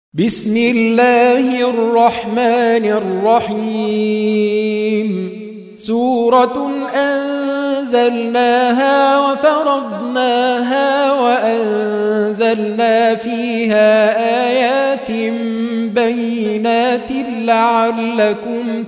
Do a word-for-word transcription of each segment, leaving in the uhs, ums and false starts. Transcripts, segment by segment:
بسم الله الرحمن الرحيم سورة أنزلناها وفرضناها وأنزلنا فيها آيات بينات لعلكم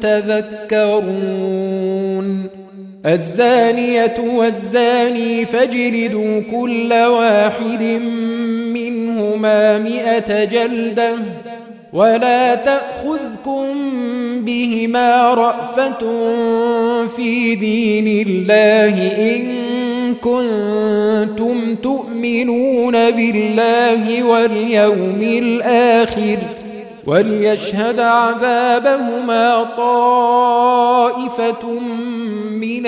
تذكرون الزانية والزاني فاجلدوا كل واحد منهما مئة جلدة ولا تأخذكم بهما رأفة في دين الله إن كنتم تؤمنون بالله واليوم الآخر وليشهد عذابهما طائفة من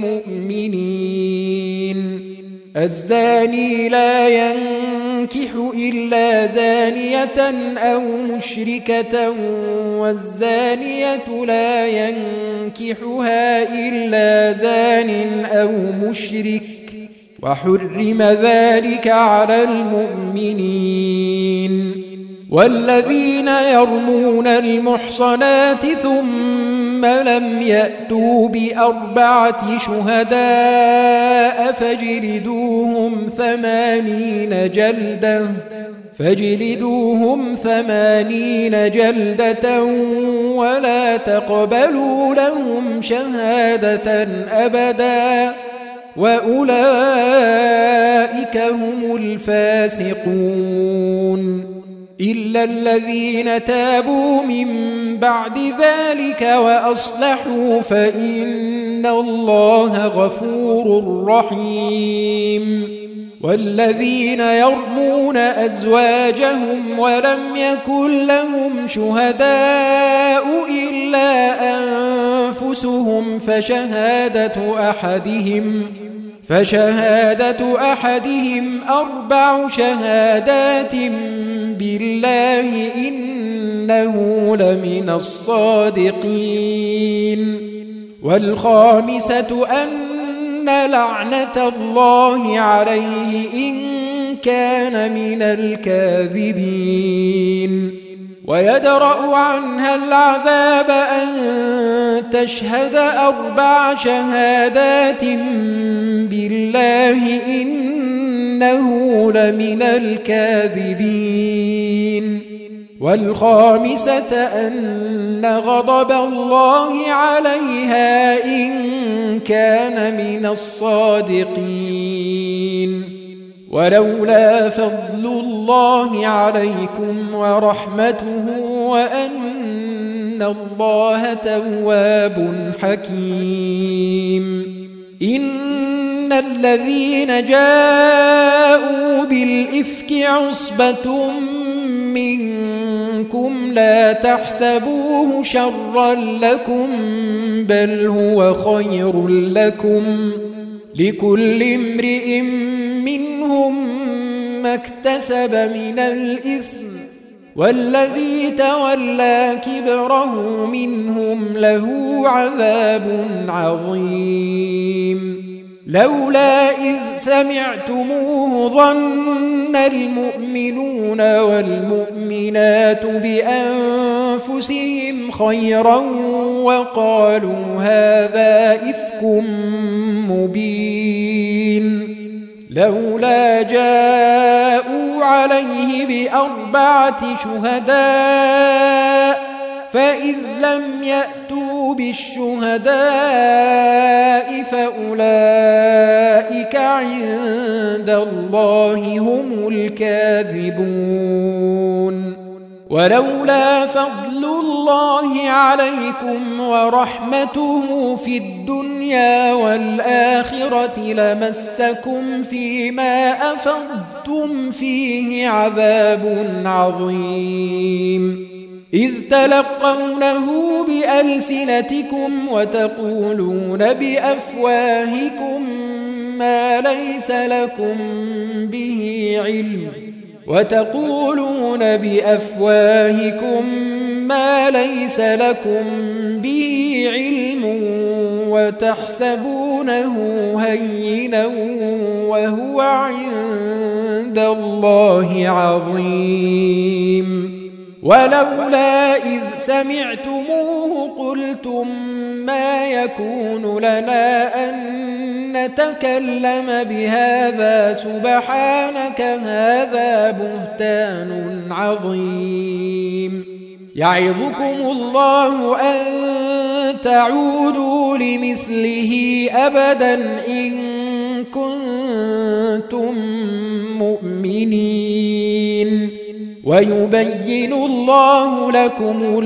المؤمنين الزاني لا ينكح إلا زانية أو مشركة والزانية لا ينكحها إلا زان أو مشرك وحرم ذلك على المؤمنين والذين يرمون المحصنات ثم لم يأتوا بأربعة شهداء فاجلدوهم ثمانين جلدة فاجلدوهم ثمانين جلدة ولا تقبلوا لهم شهادة أبدا وأولئك هم الفاسقون إلا الذين تابوا من بعد ذلك وأصلحوا فإن الله غفور رحيم والذين يرمون أزواجهم ولم يكن لهم شهداء إلا أنفسهم فشهادة أحدهم فشهادة أحدهم أربع شهادات بالله إنه لمن الصادقين والخامسة أن لعنة الله عليه إن كان من الكاذبين ويدرأ عنها العذاب أن تشهد أربع شهادات بالله إنه لمن الكاذبين والخامسة أن غضب الله عليها إن كان من الصادقين ولولا فضل الله عليكم ورحمته وأن الله تواب حكيم إن الذين جاءوا بالإفك عصبة منكم لا تحسبوه شرا لكم بل هو خير لكم لكل امرئ منهم ما اكتسب من الإثم والذي تولى كبره منهم له عذاب عظيم لولا إذ سمعتموه ظن المؤمنون والمؤمنات بأنفسهم خيرا وقالوا هذا إفك مبين لولا جاءوا عليه بأربعة شهداء فإذ لم يأتوا بالشهداء فأولئك عند الله هم الكاذبون ولولا فضل الله عليكم ورحمته في الدنيا والآخرة لمسكم فيما أفضتم فيه عذاب عظيم إذ تلقونه بألسنتكم وتقولون بأفواهكم ما ليس لكم به علم وتقولون بأفواهكم ما ليس لكم به علم وتحسبونه هينا وهو عند الله عظيم ولولا إذ سمعتموه قلتم ما يكون لنا أن نتكلم بهذا سبحانك هذا بهتان عظيم يعظكم الله أن تعودوا لمثله أبدا إن كنتم مؤمنين ويبين الله لكم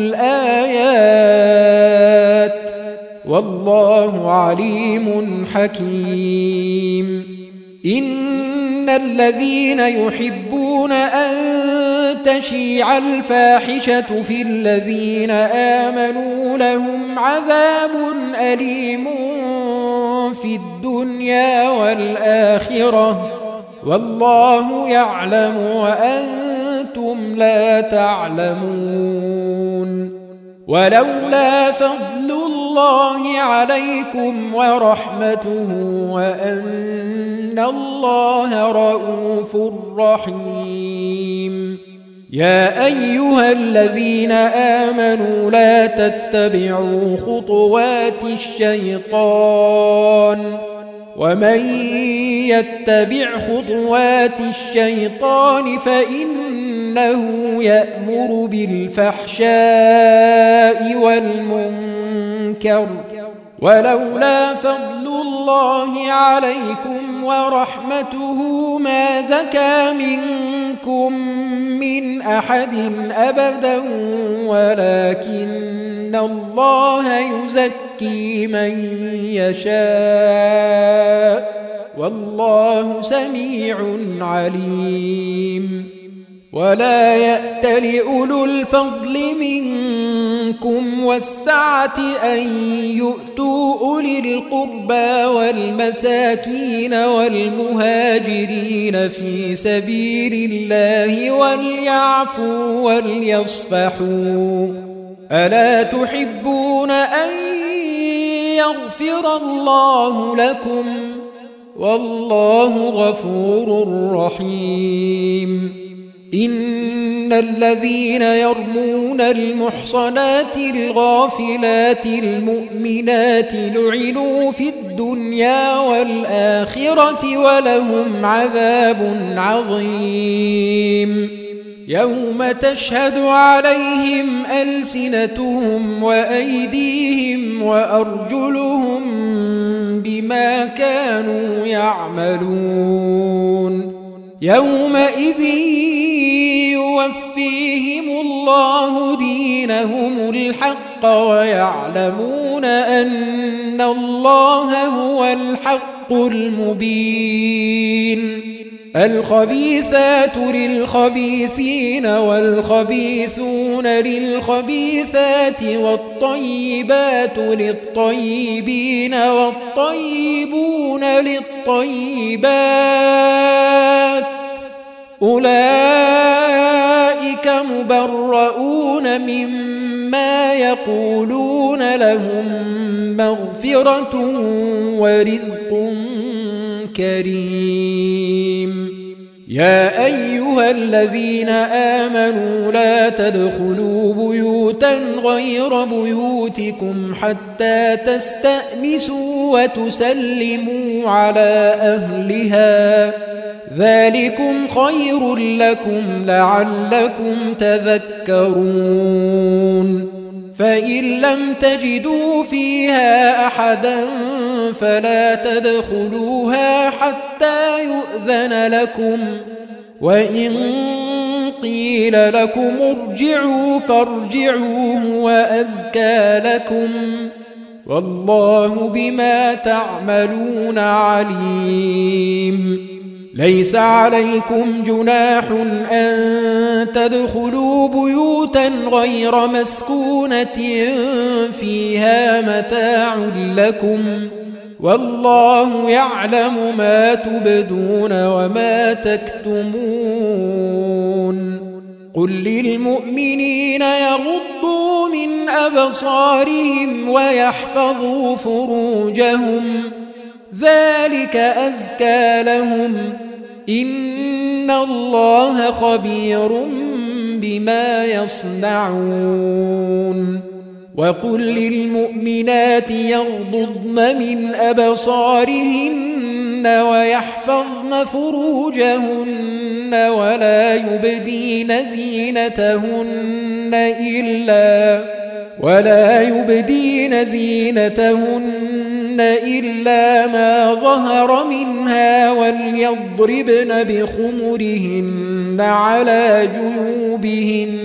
الآيات والله عليم حكيم إن الذين يحبون أن تشيع الفاحشة في الذين آمنوا لهم عذاب أليم في الدنيا والآخرة والله يعلم وأنتم لا تعلمون ولولا فضل الله عليكم ورحمته وأن الله رؤوف رحيم يا أيها الذين آمنوا لا تتبعوا خطوات الشيطان ومن يتبع خطوات الشيطان فإنه يأمر بالفحشاء والمنكر ولولا فضل الله عليكم ورحمته ما زكى منكم من أحد أبدا ولكن الله يزكي من يشاء والله سميع عليم ولا يأتل أولو الفضل منكم والسعة أن يؤتوا أولي القربى والمساكين والمهاجرين في سبيل الله وليعفوا وليصفحوا ألا تحبون أن يغفر الله لكم والله غفور رحيم إن الذين يرمون المحصنات الغافلات المؤمنات لعنوا في الدنيا والآخرة ولهم عذاب عظيم يوم تشهد عليهم ألسنتهم وأيديهم وأرجلهم بما كانوا يعملون يومئذ يوفيهم الله دينهم الحق ويعلمون أن الله هو الحق المبين الخبيثات للخبيثين والخبيثون للخبيثات والطيبات للطيبين والطيبون للطيبات أولئك مبرؤون مما يقولون لهم مغفرة ورزق كريم يا أيها الذين آمنوا لا تدخلوا بيوتا غير بيوتكم حتى تستأنسوا وتسلموا على أهلها ذلكم خير لكم لعلكم تذكرون فإن لم تجدوا فيها أحدا فلا تدخلوها حتى يؤذن لكم وإن قيل لكم ارجعوا فارجعوا هو أزكى لكم والله بما تعملون عليم ليس عليكم جناح أن تدخلوا بيوتا غير مسكونة فيها متاع لكم والله يعلم ما تبدون وما تكتمون قل للمؤمنين يغضوا من أبصارهم ويحفظوا فروجهم ذلك أزكى لهم إن الله خبير بما يصنعون وقل للمؤمنات يغضضن من أبصارهن ويحفظن فروجهن ولا يبدين زينتهن إلا ولا يبدين زينتهن إلا ما ظهر منها وليضربن بخمرهن على جيوبهن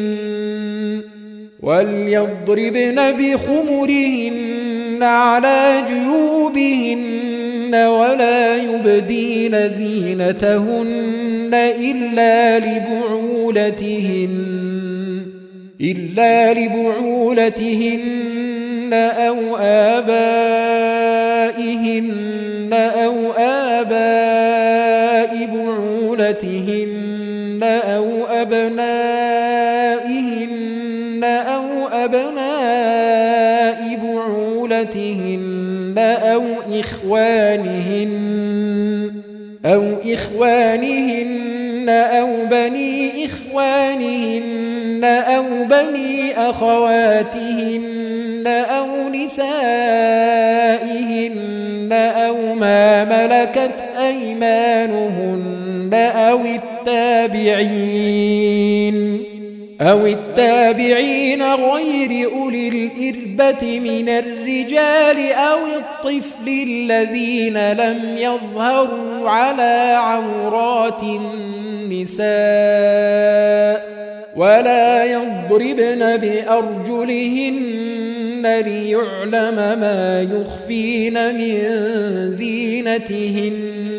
وليضربن بخمرهن على جيوبهن ولا يبدين زينتهن إلا لبعولتهن إلا لبعولتهن أو آبائهن أو آباء بعولتهن أو أبنائهن أو أبناء بعولتهن أو إخوانهن أو إخوانهن أو بني إخوانهن أو بني أخواتهن أو نسائهن أو ما ملكت أيمانهن أو التابعين أو التابعين غير أولي الإربة من الرجال أو الطفل الذين لم يظهروا على عورات النساء ولا يضربن بأرجلهن ليعلم ما يخفين من زينتهن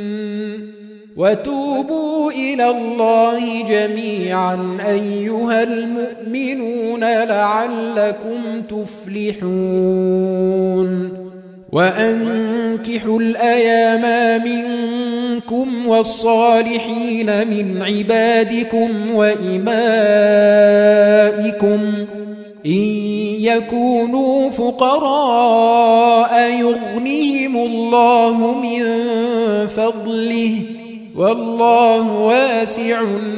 وتوبوا إلى الله جميعا أيها المؤمنون لعلكم تفلحون وأنكحوا الأيام منكم والصالحين من عبادكم وإمائكم إن يكونوا فقراء يغنيهم الله من فضله والله واسع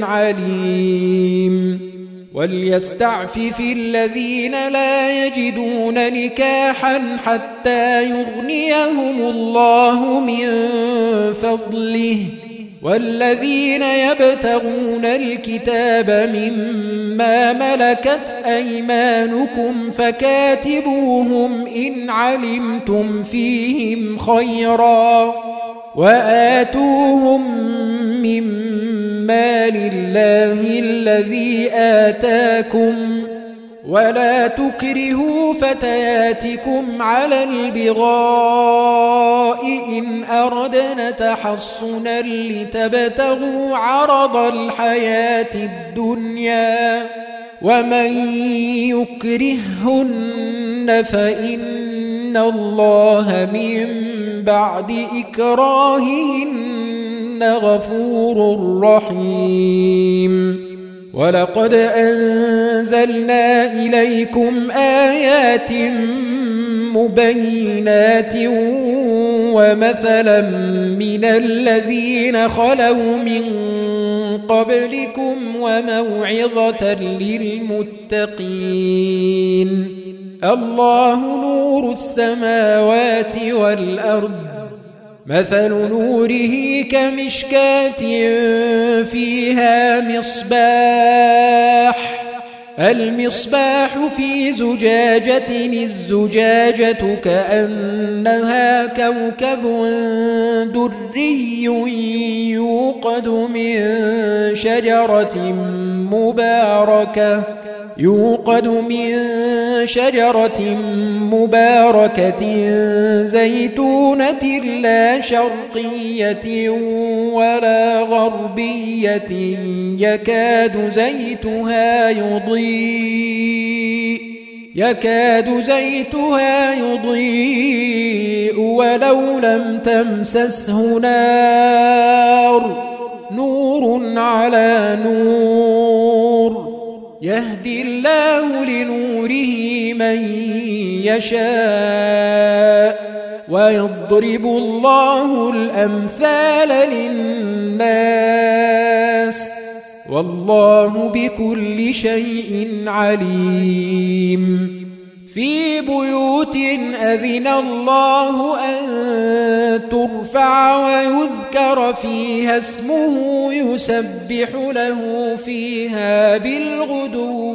عليم وليستعفف الذين لا يجدون نكاحا حتى يغنيهم الله من فضله والذين يبتغون الكتاب مما ملكت أيمانكم فكاتبوهم إن علمتم فيهم خيرا وآتوهم مما لله الذي آتاكم ولا تكرهوا فتياتكم على البغاء إن أردنا تحصنا لتبتغوا عرض الحياة الدنيا ومن يكرههن فإن الله من بعد إكراههن غفور رحيم ولقد أنزلنا إليكم آيات مبينات ومثلا من الذين خلوا من قبلكم وموعظة للمتقين الله نور السماوات والأرض مثل نوره كمشكاة فيها مصباح المصباح في زجاجة الزجاجة كأنها كوكب دري يوقد من شجرة مباركة يوقد من شجرة مباركة زيتونة لا شرقية ولا غربية يكاد زيتها يضيء يكاد زيتها يضيء ولو لم تمسسه نار نور على نور يهدي الله لنوره من يشاء ويضرب الله الأمثال للناس والله بكل شيء عليم في بيوت أذن الله أن ترفع ويذكر فيها اسمه يسبح له فيها بالغدو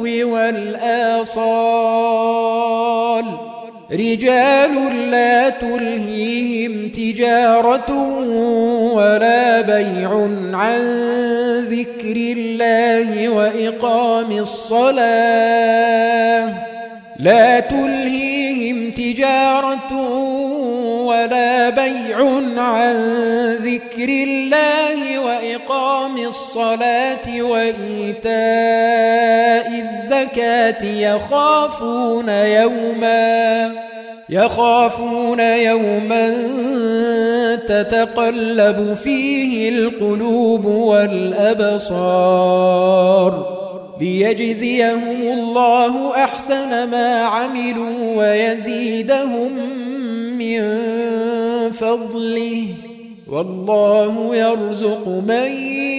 والآصال رجال لا تلهيهم تجارة ولا بيع عن ذكر الله وإقام الصلاة لا تلهيهم تجارة ولا بيع عن ذكر الله وإقام الصلاة وإيتاء الزكاة يخافون يوما يخافون يوما تتقلب فيه القلوب والأبصار ليجزيهم الله أحسن ما عملوا ويزيدهم من فضله والله يرزق من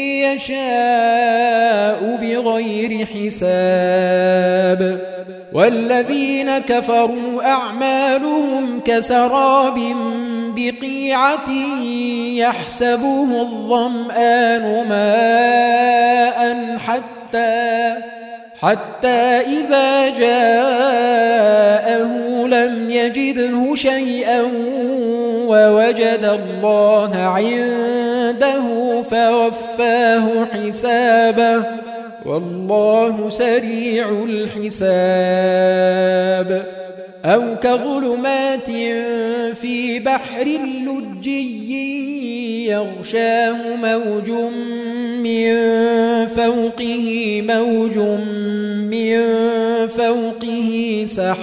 يشاء بغير حساب والذين كفروا أعمالهم كسراب بقيعة يحسبه الظمآن ماء حتى حتى إذا جاءه لم يجده شيئا ووجد الله عنده فوفاه حسابه والله سريع الحساب أو كظلمات في بحر لجي يغشاه موج من فوقه موج من فوقه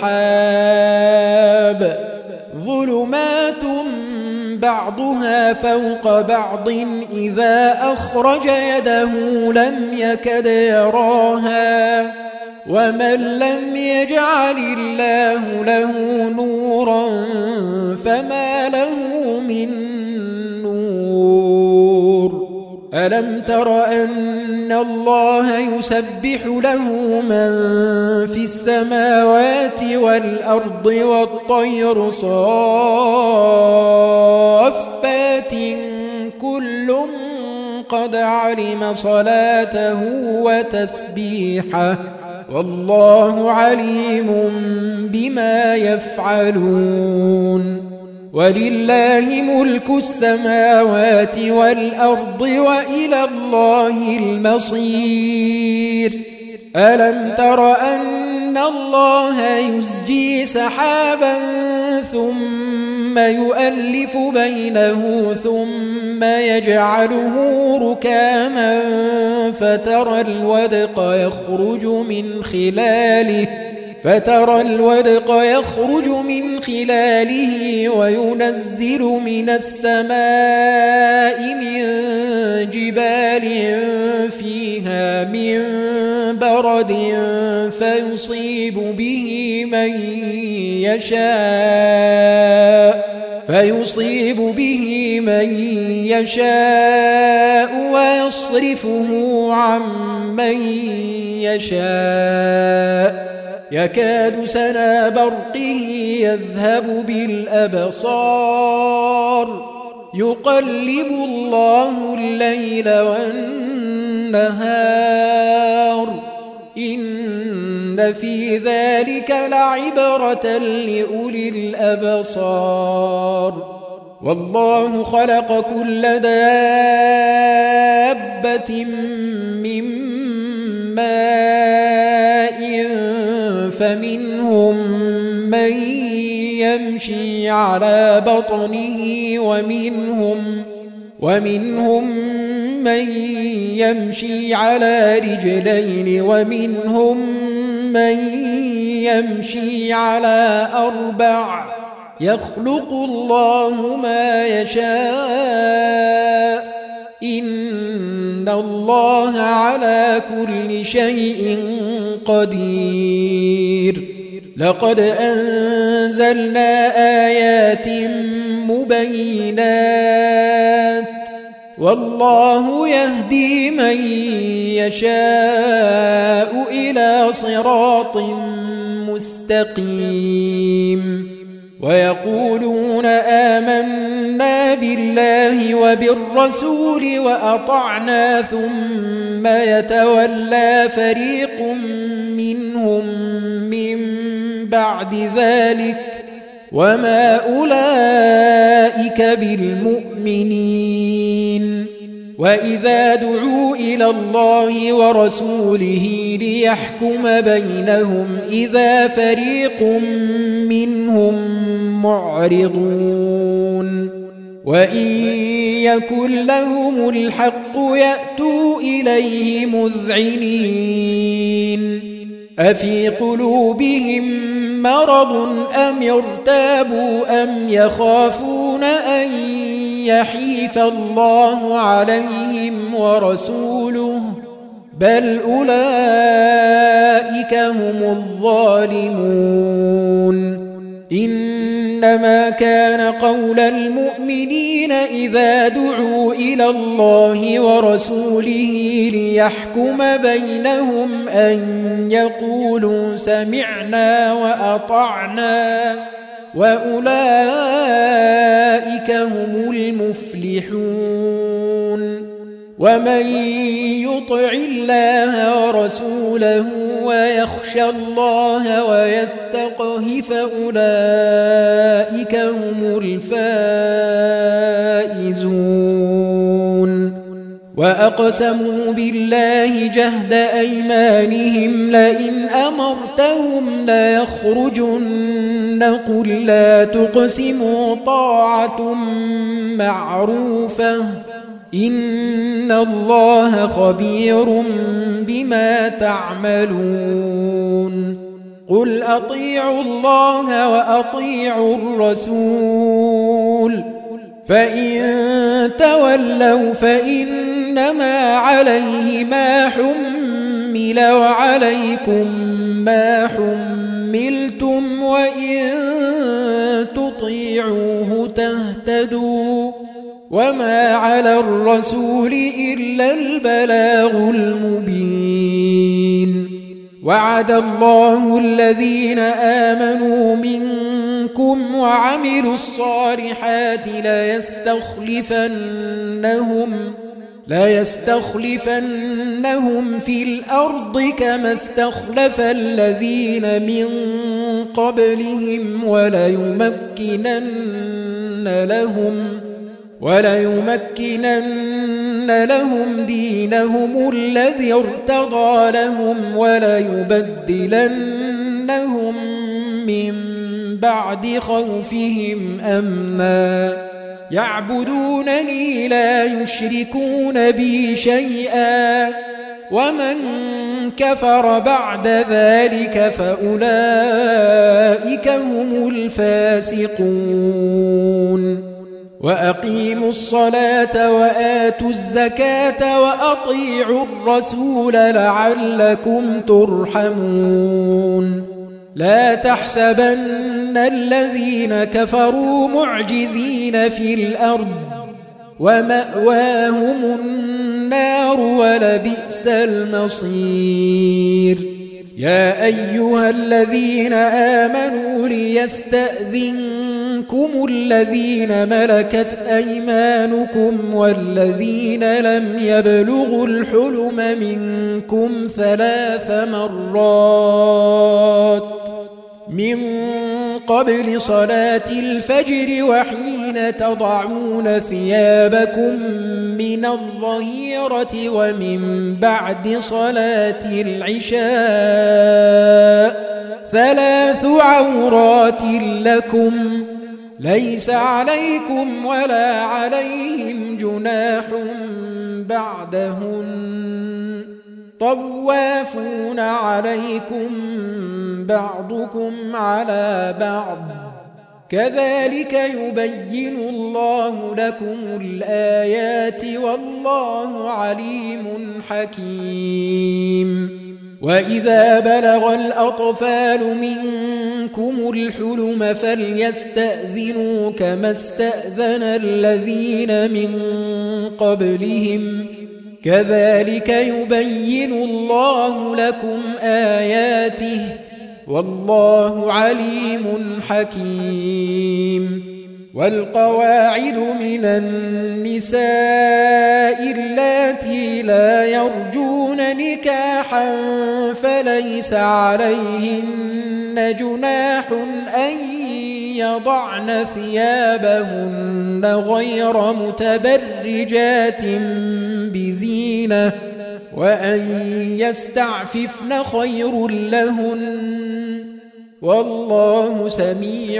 سحاب ظلمات بعضها فوق بعض إذا أخرج يده لم يكد يراها ومن لم يجعل الله له نورا فما له من نور ألم تر أن الله يسبح له من في السماوات والأرض والطير صافات كل قد علم صلاته وتسبيحه والله عليم بما يفعلون ولله ملك السماوات والأرض وإلى الله المصير ألم تر أن الله يزجي سحابا ثم يؤلف بينه ثم يجعله ركاما فترى الودق يخرج من خلاله فترى الودق يخرج من خلاله وينزل من السماء من جبال فيها من برد فيصيب به من يشاء فيصيب به من يشاء ويصرفه عن من يشاء يكاد سنا برقه يذهب بالأبصار يقلب الله الليل والنهار إن في ذلك لعبرة لأولي الأبصار والله خلق كل دابة من ماء فمنهم من يمشي على بطنه ومنهم ومنهم من يمشي على رجلين ومنهم من يمشي على أربع يخلق الله ما يشاء إن الله على كل شيء قدير لقد أنزلنا آيات مبينات والله يهدي من يشاء إلى صراط مستقيم ويقولون آمنا بالله وبالرسول وأطعنا ثم يتولى فريق منهم من بعد ذلك وما أولئك بالمؤمنين وإذا دعوا إلى الله ورسوله ليحكم بينهم إذا فريق منهم معرضون وإن يكن لهم الحق يأتوا إليه مذعنين أفي قلوبهم مرض أم ارتابوا أم يخافون أن يحيف الله عليهم ورسوله بل أولئك هم الظالمون إنما كان قول المؤمنين إذا دعوا إلى الله ورسوله ليحكم بينهم أن يقولوا سمعنا وأطعنا وأولئك هم المفلحون ومن يطع الله ورسوله ويخشى الله ويتقه فأولئك هم الفائزون وأقسموا بالله جهد أيمانهم لئن أمرتهم ليخرجن قل لا تقسموا طاعة معروفة إن الله خبير بما تعملون قل أطيعوا الله وأطيعوا الرسول فإن تولوا فإنما عليه ما حمل وعليكم ما حملتم وإن تطيعوه تهتدوا وما على الرسول إلا البلاغ المبين وعد الله الذين آمنوا منكم وعملوا الصالحات ليستخلفنهم ليستخلفنهم في الأرض كما استخلف الذين من قبلهم وليمكنن لهم وليمكنن لهم دينهم الذي ارتضى لهم وليبدلنهم من بعد خوفهم أمنا يعبدونني لا يشركون بي شيئا ومن كفر بعد ذلك فأولئك هم الفاسقون وأقيموا الصلاة وآتوا الزكاة وأطيعوا الرسول لعلكم ترحمون لا تحسبن الذين كفروا معجزين في الأرض ومأواهم النار ولبئس المصير يا أيها الذين آمنوا ليستأذنكم الذين ملكت أيمانكم والذين لم يبلغوا الحلم منكم ثلاث مرات من قبل صلاة الفجر وحين تضعون ثيابكم من الظهيرة ومن بعد صلاة العشاء ثلاث عورات لكم ليس عليكم ولا عليهم جناح بعدهن طوافون عليكم بعضكم على بعض كذلك يبين الله لكم الآيات والله عليم حكيم وإذا بلغ الأطفال منكم الحلم فليستأذنوا كما استأذن الذين من قبلهم كذلك يبين الله لكم آياته والله عليم حكيم. والقواعد من النساء اللاتي لا يرجون نكاحا فليس عليهن جناح أن يضعن ثيابهن غير متبرجات بزينة وأن يستعففن خير لهن والله سميع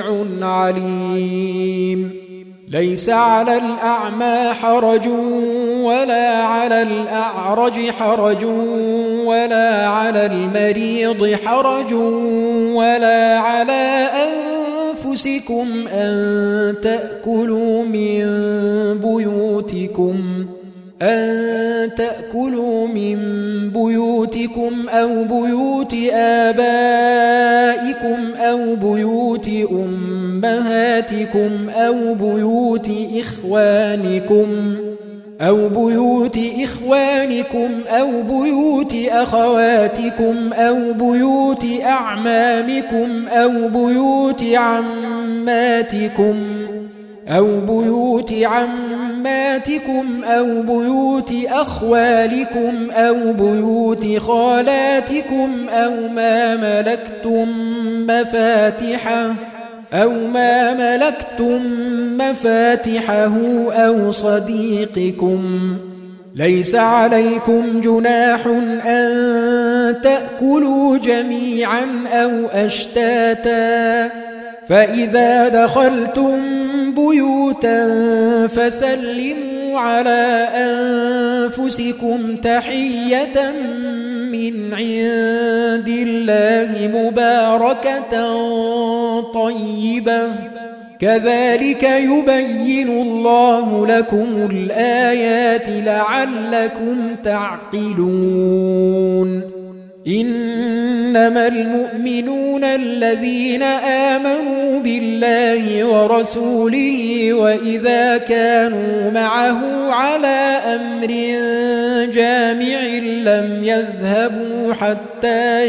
عليم. ليس على الأعمى حرج ولا على الأعرج حرج ولا على المريض حرج ولا على أنفسكم أن تأكلوا من بيوتكم أن تأكلوا من بيوتكم أو بيوت آبائكم أو بيوت أمهاتكم أو بيوت إخوانكم أو بيوت إخوانكم أو بيوت أخواتكم أو بيوت أعمامكم أو بيوت عماتكم أو بيوت عماتكم أو بيوت أخوالكم أو بيوت خالاتكم أو ما ملكتم مفاتحه أو ما ملكتم مفاتحه أو صديقكم. ليس عليكم جناح أن تأكلوا جميعا أو أشتاتا فإذا دخلتم بيوتا فسلموا على أنفسكم تحية من عند الله مباركة طيبة كذلك يبين الله لكم الآيات لعلكم تعقلون. إنما المؤمنون الذين آمنوا بالله ورسوله وإذا كانوا معه على أمر جامع لم يذهبوا حتى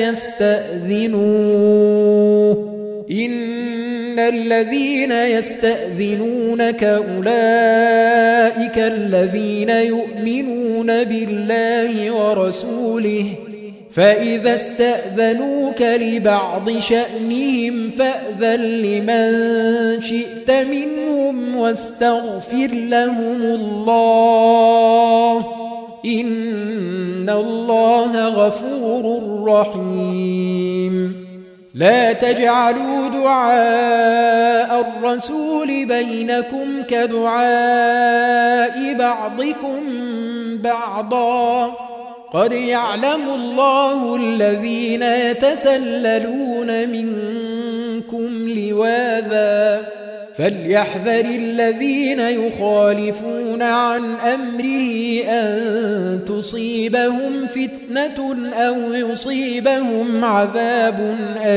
يستأذنوه إن الذين يستأذنونك أولئك الذين يؤمنون بالله ورسوله فإذا استأذنوك لبعض شأنهم فأذن لمن شئت منهم واستغفر لهم الله إن الله غفور رحيم. لا تجعلوا دعاء الرسول بينكم كدعاء بعضكم بعضا قد يعلم الله الذين يتسللون منكم لواذا فليحذر الذين يخالفون عن أمره أن تصيبهم فتنة أو يصيبهم عذاب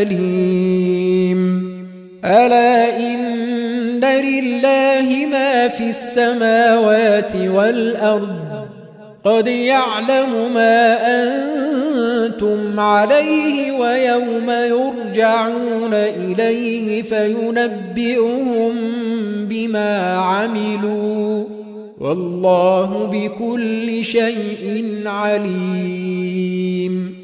أليم. ألا إن لله ما في السماوات والأرض قد يعلم ما أنتم عليه ويوم يرجعون إليه فينبئهم بما عملوا والله بكل شيء عليم.